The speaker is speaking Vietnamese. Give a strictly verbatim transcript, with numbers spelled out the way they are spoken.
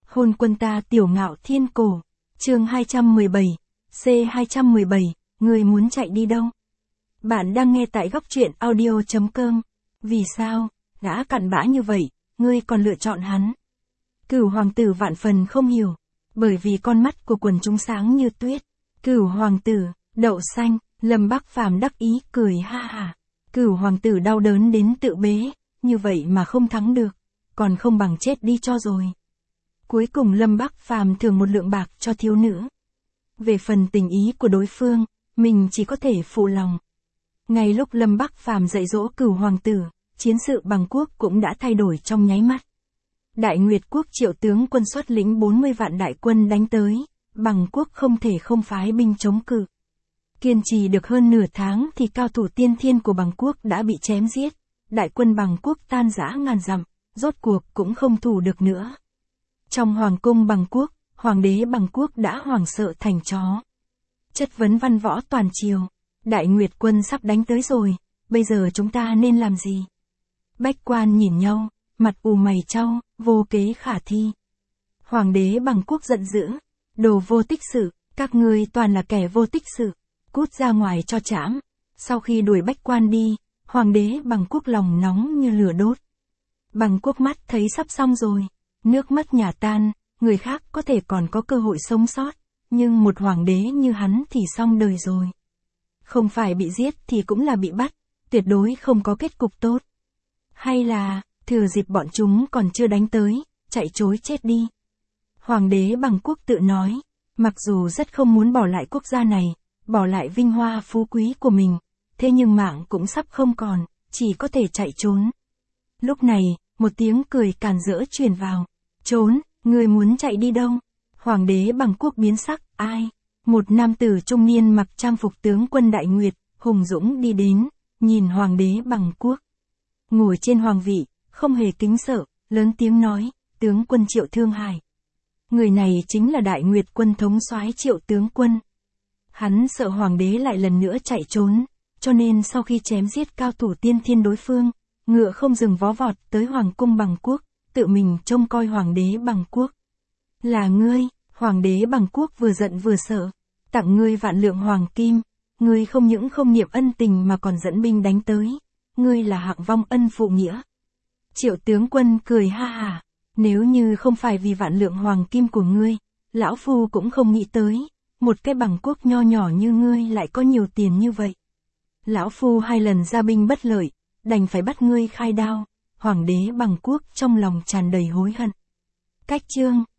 Hôn quân ta tiểu ngạo thiên cổ. Chương hai trăm mười bảy. C hai trăm mười bảy. Ngươi muốn chạy đi đâu? Bạn đang nghe tại góc truyện audio chấm com. Vì sao, gã cặn bã như vậy, ngươi còn lựa chọn hắn? Cửu hoàng tử vạn phần không hiểu. Bởi vì con mắt của quần chúng sáng như tuyết. Cửu hoàng tử, đậu xanh, Lâm Bắc Phàm đắc ý cười ha ha. Cửu hoàng tử đau đớn đến tự bế, như vậy mà không thắng được, còn không bằng chết đi cho rồi. Cuối cùng Lâm Bắc Phàm thưởng một lượng bạc cho thiếu nữ. Về phần tình ý của đối phương, mình chỉ có thể phụ lòng. Ngay lúc Lâm Bắc Phàm dạy dỗ cửu hoàng tử, chiến sự Bằng Quốc cũng đã thay đổi trong nháy mắt. Đại Nguyệt Quốc Triệu tướng quân xuất lĩnh bốn mươi vạn đại quân đánh tới, Bằng Quốc không thể không phái binh chống cự. Kiên trì được hơn nửa tháng thì cao thủ tiên thiên của Bằng Quốc đã bị chém giết, đại quân Bằng Quốc tan rã ngàn dặm, rốt cuộc cũng không thủ được nữa. Trong hoàng cung Bằng Quốc, hoàng đế Bằng Quốc đã hoảng sợ thành chó. Chất vấn văn võ toàn triều, Đại Nguyệt quân sắp đánh tới rồi, bây giờ chúng ta nên làm gì? Bách quan nhìn nhau, mặt ù mày chau, vô kế khả thi. Hoàng đế Bằng Quốc giận dữ, đồ vô tích sự, các ngươi toàn là kẻ vô tích sự, cút ra ngoài cho trảm. Sau khi đuổi bách quan đi, hoàng đế Bằng Quốc lòng nóng như lửa đốt. Bằng Quốc mắt thấy sắp xong rồi, nước mắt nhà tan, người khác có thể còn có cơ hội sống sót, nhưng một hoàng đế như hắn thì xong đời rồi. Không phải bị giết thì cũng là bị bắt, tuyệt đối không có kết cục tốt. Hay là, thừa dịp bọn chúng còn chưa đánh tới, chạy trối chết đi. Hoàng đế Bằng Quốc tự nói, mặc dù rất không muốn bỏ lại quốc gia này, bỏ lại vinh hoa phú quý của mình, thế nhưng mạng cũng sắp không còn, chỉ có thể chạy trốn. Lúc này, một tiếng cười càn rỡ truyền vào. Trốn, ngươi muốn chạy đi đâu? Hoàng đế Bằng Quốc biến sắc, ai? Một nam tử trung niên mặc trang phục tướng quân Đại Nguyệt, hùng dũng đi đến, nhìn hoàng đế Bằng Quốc. Ngồi trên hoàng vị, không hề kính sợ, lớn tiếng nói, tướng quân Triệu Thương Hải. Người này chính là Đại Nguyệt quân thống soái Triệu tướng quân. Hắn sợ hoàng đế lại lần nữa chạy trốn, cho nên sau khi chém giết cao thủ tiên thiên đối phương, ngựa không dừng vó vọt tới hoàng cung Bằng Quốc, tự mình trông coi hoàng đế Bằng Quốc. Là ngươi, hoàng đế Bằng Quốc vừa giận vừa sợ, tặng ngươi vạn lượng hoàng kim, ngươi không những không niệm ân tình mà còn dẫn binh đánh tới, ngươi là hạng vong ân phụ nghĩa. Triệu tướng quân cười ha ha, nếu như không phải vì vạn lượng hoàng kim của ngươi, lão phu cũng không nghĩ tới, một cái Bằng Quốc nho nhỏ như ngươi lại có nhiều tiền như vậy. Lão phu hai lần ra binh bất lợi, đành phải bắt ngươi khai đao. Hoàng đế Bằng Quốc trong lòng tràn đầy hối hận. Cách chương